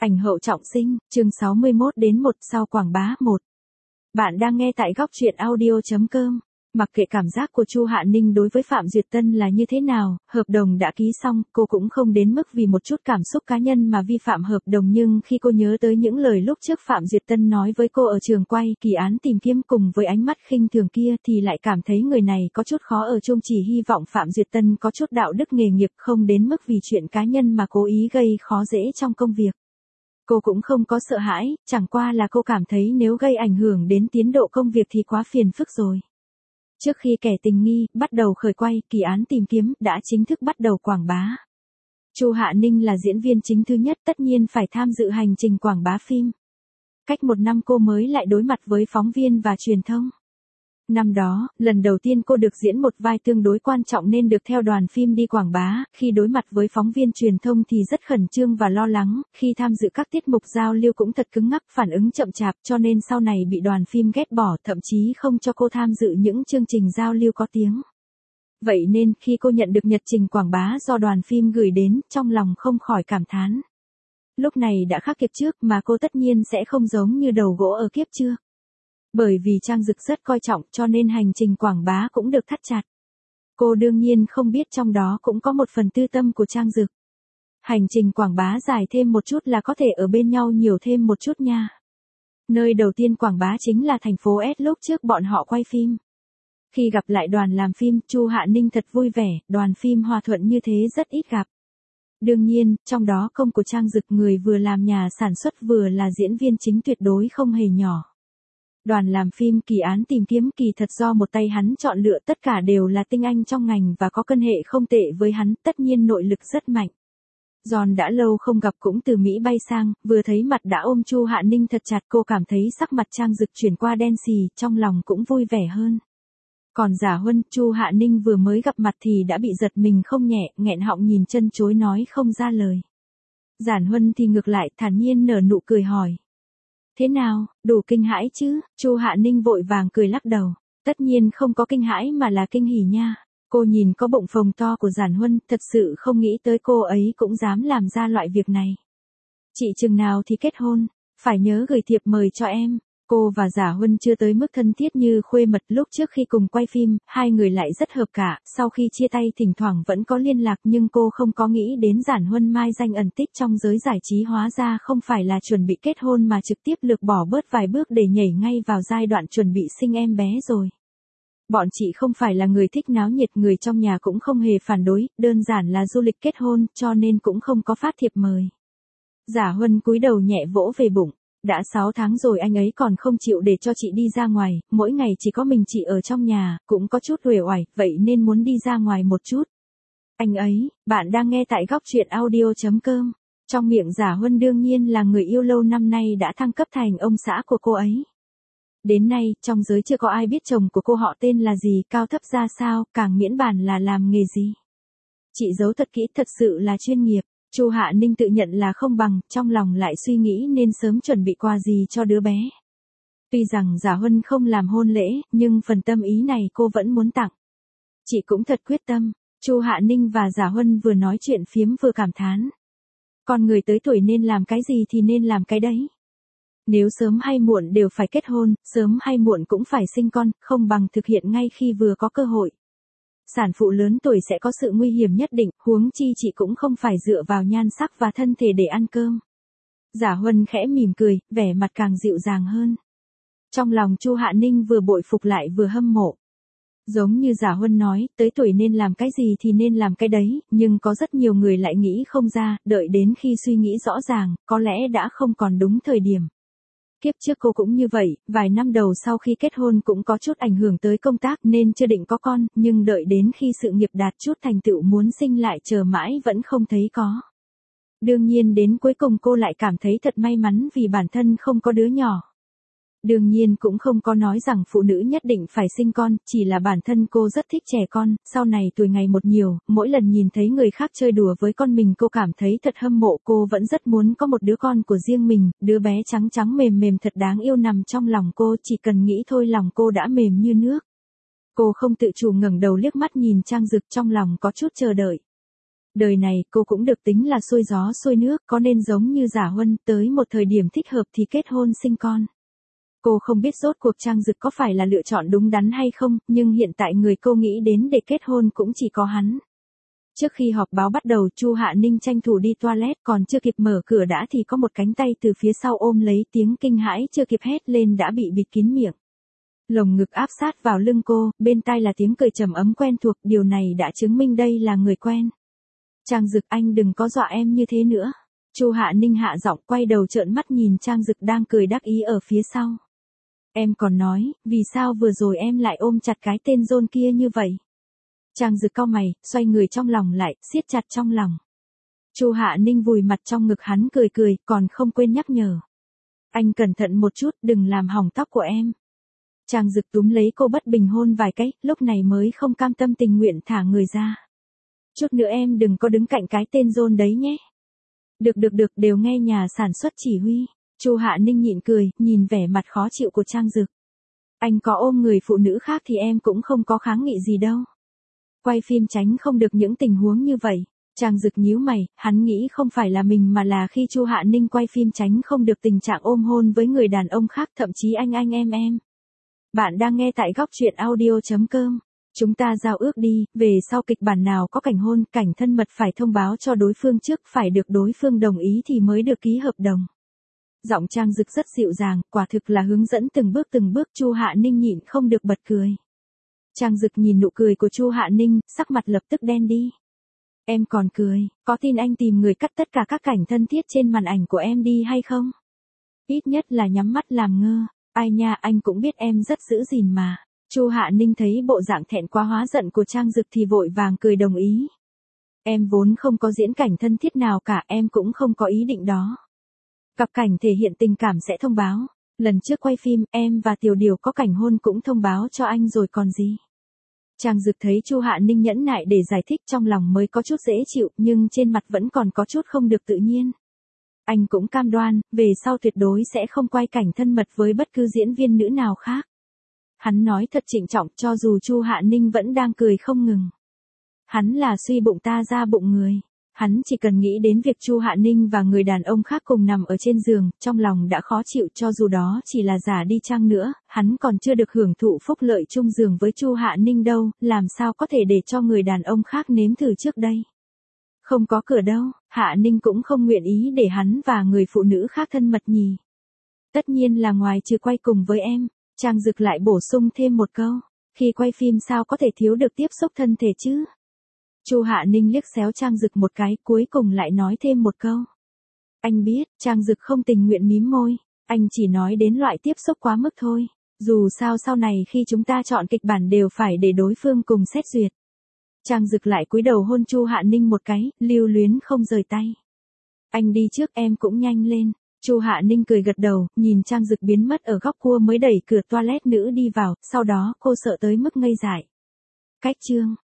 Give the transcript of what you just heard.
Ảnh hậu trọng sinh, chương 61 đến 1 sau quảng bá 1. Bạn đang nghe tại góc truyện audio.com. Mặc kệ cảm giác của Chu Hạ Ninh đối với Phạm Duyệt Tân là như thế nào, hợp đồng đã ký xong, cô cũng không đến mức vì một chút cảm xúc cá nhân mà vi phạm hợp đồng, nhưng khi cô nhớ tới những lời lúc trước Phạm Duyệt Tân nói với cô ở trường quay, kỳ án tìm kiếm cùng với ánh mắt khinh thường kia thì lại cảm thấy người này có chút khó ở chung, chỉ hy vọng Phạm Duyệt Tân có chút đạo đức nghề nghiệp, không đến mức vì chuyện cá nhân mà cố ý gây khó dễ trong công việc. Cô cũng không có sợ hãi, chẳng qua là cô cảm thấy nếu gây ảnh hưởng đến tiến độ công việc thì quá phiền phức rồi. Trước khi kẻ tình nghi bắt đầu khởi quay, kỳ án tìm kiếm đã chính thức bắt đầu quảng bá. Chu Hạ Ninh là diễn viên chính thứ nhất, tất nhiên phải tham dự hành trình quảng bá phim. Cách một năm cô mới lại đối mặt với phóng viên và truyền thông. Năm đó, lần đầu tiên cô được diễn một vai tương đối quan trọng nên được theo đoàn phim đi quảng bá, khi đối mặt với phóng viên truyền thông thì rất khẩn trương và lo lắng, khi tham dự các tiết mục giao lưu cũng thật cứng ngắc, phản ứng chậm chạp, cho nên sau này bị đoàn phim ghét bỏ, thậm chí không cho cô tham dự những chương trình giao lưu có tiếng. Vậy nên, khi cô nhận được nhật trình quảng bá do đoàn phim gửi đến, trong lòng không khỏi cảm thán. Lúc này đã khác kiếp trước mà cô tất nhiên sẽ không giống như đầu gỗ ở kiếp trước. Bởi vì Trang Dực rất coi trọng cho nên hành trình quảng bá cũng được thắt chặt. Cô đương nhiên không biết trong đó cũng có một phần tư tâm của Trang Dực. Hành trình quảng bá dài thêm một chút là có thể ở bên nhau nhiều thêm một chút nha. Nơi đầu tiên quảng bá chính là thành phố S lúc trước bọn họ quay phim. Khi gặp lại đoàn làm phim, Chu Hạ Ninh thật vui vẻ, đoàn phim hòa thuận như thế rất ít gặp. Đương nhiên, trong đó công của Trang Dực, người vừa làm nhà sản xuất vừa là diễn viên chính, tuyệt đối không hề nhỏ. Đoàn làm phim kỳ án tìm kiếm kỳ thật do một tay hắn chọn lựa, tất cả đều là tinh anh trong ngành và có cân hệ không tệ với hắn, tất nhiên nội lực rất mạnh. Giòn đã lâu không gặp cũng từ Mỹ bay sang, vừa thấy mặt đã ôm Chu Hạ Ninh thật chặt, cô cảm thấy sắc mặt Trang Dực chuyển qua đen xì, trong lòng cũng vui vẻ hơn. Còn Giả Huân, Chu Hạ Ninh vừa mới gặp mặt thì đã bị giật mình không nhẹ, nghẹn họng nhìn chân chối nói không ra lời. Giản Huân thì ngược lại, thản nhiên nở nụ cười hỏi. Thế nào, đủ kinh hãi chứ? Chu Hạ Ninh vội vàng cười lắc đầu. Tất nhiên không có kinh hãi mà là kinh hỉ nha. Cô nhìn có bụng phồng to của Giản Huân, thật sự không nghĩ tới cô ấy cũng dám làm ra loại việc này. Chị chừng nào thì kết hôn, phải nhớ gửi thiệp mời cho em. Cô và Giả Huân chưa tới mức thân thiết như khuê mật, lúc trước khi cùng quay phim, hai người lại rất hợp cả, sau khi chia tay thỉnh thoảng vẫn có liên lạc, nhưng cô không có nghĩ đến Giản Huân mai danh ẩn tích trong giới giải trí hóa ra không phải là chuẩn bị kết hôn mà trực tiếp lược bỏ bớt vài bước để nhảy ngay vào giai đoạn chuẩn bị sinh em bé rồi. Bọn chị không phải là người thích náo nhiệt, người trong nhà cũng không hề phản đối, đơn giản là du lịch kết hôn cho nên cũng không có phát thiệp mời. Giả Huân cúi đầu nhẹ vỗ về bụng. Đã 6 tháng rồi anh ấy còn không chịu để cho chị đi ra ngoài, mỗi ngày chỉ có mình chị ở trong nhà, cũng có chút uể oải, vậy nên muốn đi ra ngoài một chút. Anh ấy, bạn đang nghe tại góc truyện audio.com. Trong miệng Giả Huân đương nhiên là người yêu lâu năm nay đã thăng cấp thành ông xã của cô ấy. Đến nay, trong giới chưa có ai biết chồng của cô họ tên là gì, cao thấp ra sao, càng miễn bàn là làm nghề gì. Chị giấu thật kỹ, thật sự là chuyên nghiệp. Chu Hạ Ninh tự nhận là không bằng, trong lòng lại suy nghĩ nên sớm chuẩn bị quà gì cho đứa bé. Tuy rằng Giả Huân không làm hôn lễ, nhưng phần tâm ý này cô vẫn muốn tặng. Chị cũng thật quyết tâm. Chu Hạ Ninh và Giả Huân vừa nói chuyện phiếm vừa cảm thán. Con người tới tuổi nên làm cái gì thì nên làm cái đấy. Nếu sớm hay muộn đều phải kết hôn, sớm hay muộn cũng phải sinh con, không bằng thực hiện ngay khi vừa có cơ hội. Sản phụ lớn tuổi sẽ có sự nguy hiểm nhất định, huống chi chị cũng không phải dựa vào nhan sắc và thân thể để ăn cơm. Giả Huân khẽ mỉm cười, vẻ mặt càng dịu dàng hơn. Trong lòng Chu Hạ Ninh vừa bội phục lại vừa hâm mộ. Giống như Giả Huân nói, tới tuổi nên làm cái gì thì nên làm cái đấy, nhưng có rất nhiều người lại nghĩ không ra, đợi đến khi suy nghĩ rõ ràng, có lẽ đã không còn đúng thời điểm. Kiếp trước cô cũng như vậy, vài năm đầu sau khi kết hôn cũng có chút ảnh hưởng tới công tác nên chưa định có con, nhưng đợi đến khi sự nghiệp đạt chút thành tựu muốn sinh lại chờ mãi vẫn không thấy có. Đương nhiên đến cuối cùng cô lại cảm thấy thật may mắn vì bản thân không có đứa nhỏ. Đương nhiên cũng không có nói rằng phụ nữ nhất định phải sinh con, chỉ là bản thân cô rất thích trẻ con, sau này tuổi ngày một nhiều, mỗi lần nhìn thấy người khác chơi đùa với con mình cô cảm thấy thật hâm mộ, cô vẫn rất muốn có một đứa con của riêng mình, đứa bé trắng trắng mềm mềm thật đáng yêu nằm trong lòng cô, chỉ cần nghĩ thôi lòng cô đã mềm như nước. Cô không tự chủ ngẩng đầu liếc mắt nhìn Trang Dực, trong lòng có chút chờ đợi. Đời này cô cũng được tính là xuôi gió xuôi nước, có nên giống như Giả Huân, tới một thời điểm thích hợp thì kết hôn sinh con. Cô không biết rốt cuộc Trang Dực có phải là lựa chọn đúng đắn hay không, nhưng hiện tại người cô nghĩ đến để kết hôn cũng chỉ có hắn. Trước khi họp báo bắt đầu, Chu Hạ Ninh tranh thủ đi toilet, còn chưa kịp mở cửa đã thì có một cánh tay từ phía sau ôm lấy, tiếng kinh hãi chưa kịp hét lên đã bị bịt kín miệng. Lồng ngực áp sát vào lưng cô, bên tai là tiếng cười trầm ấm quen thuộc, điều này đã chứng minh đây là người quen. Trang Dực, anh đừng có dọa em như thế nữa. Chu Hạ Ninh hạ giọng, quay đầu trợn mắt nhìn Trang Dực đang cười đắc ý ở phía sau. Em còn nói, vì sao vừa rồi em lại ôm chặt cái tên John kia như vậy? Trang Dực cau mày, xoay người trong lòng lại, siết chặt trong lòng. Chu Hạ Ninh vùi mặt trong ngực hắn cười cười, còn không quên nhắc nhở. Anh cẩn thận một chút, đừng làm hỏng tóc của em. Trang Dực túm lấy cô bất bình hôn vài cái, lúc này mới không cam tâm tình nguyện thả người ra. Chút nữa em đừng có đứng cạnh cái tên John đấy nhé. Được, đều nghe nhà sản xuất chỉ huy. Chu Hạ Ninh nhịn cười, nhìn vẻ mặt khó chịu của Trang Dực. Anh có ôm người phụ nữ khác thì em cũng không có kháng nghị gì đâu. Quay phim tránh không được những tình huống như vậy. Trang Dực nhíu mày, hắn nghĩ không phải là mình mà là khi Chu Hạ Ninh quay phim tránh không được tình trạng ôm hôn với người đàn ông khác, thậm chí anh em. Bạn đang nghe tại góc truyện audio.com. Chúng ta giao ước đi, về sau kịch bản nào có cảnh hôn, cảnh thân mật phải thông báo cho đối phương trước, phải được đối phương đồng ý thì mới được ký hợp đồng. Giọng Trang Dực rất dịu dàng, quả thực là hướng dẫn từng bước, Chu Hạ Ninh nhịn không được bật cười. Trang Dực nhìn nụ cười của Chu Hạ Ninh, sắc mặt lập tức đen đi. Em còn cười, có tin anh tìm người cắt tất cả các cảnh thân thiết trên màn ảnh của em đi hay không? Ít nhất là nhắm mắt làm ngơ. Ai nha, anh cũng biết em rất giữ gìn mà. Chu Hạ Ninh thấy bộ dạng thẹn quá hóa giận của Trang Dực thì vội vàng cười đồng ý. Em vốn không có diễn cảnh thân thiết nào cả, em cũng không có ý định đó. Cặp cảnh thể hiện tình cảm sẽ thông báo. Lần trước quay phim, em và Tiểu Điều có cảnh hôn cũng thông báo cho anh rồi còn gì. Trang Dực thấy Chu Hạ Ninh nhẫn nại để giải thích, trong lòng mới có chút dễ chịu, nhưng trên mặt vẫn còn có chút không được tự nhiên. Anh cũng cam đoan, về sau tuyệt đối sẽ không quay cảnh thân mật với bất cứ diễn viên nữ nào khác. Hắn nói thật trịnh trọng, cho dù Chu Hạ Ninh vẫn đang cười không ngừng. Hắn là suy bụng ta ra bụng người. Hắn chỉ cần nghĩ đến việc Chu Hạ Ninh và người đàn ông khác cùng nằm ở trên giường, trong lòng đã khó chịu, cho dù đó chỉ là giả đi chăng nữa, hắn còn chưa được hưởng thụ phúc lợi chung giường với Chu Hạ Ninh đâu, làm sao có thể để cho người đàn ông khác nếm thử trước đây. Không có cửa đâu, Hạ Ninh cũng không nguyện ý để hắn và người phụ nữ khác thân mật nhỉ. Tất nhiên là ngoài trừ quay cùng với em. Trang Dực lại bổ sung thêm một câu. Khi quay phim sao có thể thiếu được tiếp xúc thân thể chứ? Chu Hạ Ninh liếc xéo Trang Dực một cái, cuối cùng lại nói thêm một câu. Anh biết, Trang Dực không tình nguyện mím môi. Anh chỉ nói đến loại tiếp xúc quá mức thôi. Dù sao sau này khi chúng ta chọn kịch bản đều phải để đối phương cùng xét duyệt. Trang Dực lại cúi đầu hôn Chu Hạ Ninh một cái, lưu luyến không rời tay. Anh đi trước, em cũng nhanh lên. Chu Hạ Ninh cười gật đầu, nhìn Trang Dực biến mất ở góc cua mới đẩy cửa toilet nữ đi vào, sau đó cô sợ tới mức ngây dại. Cách chương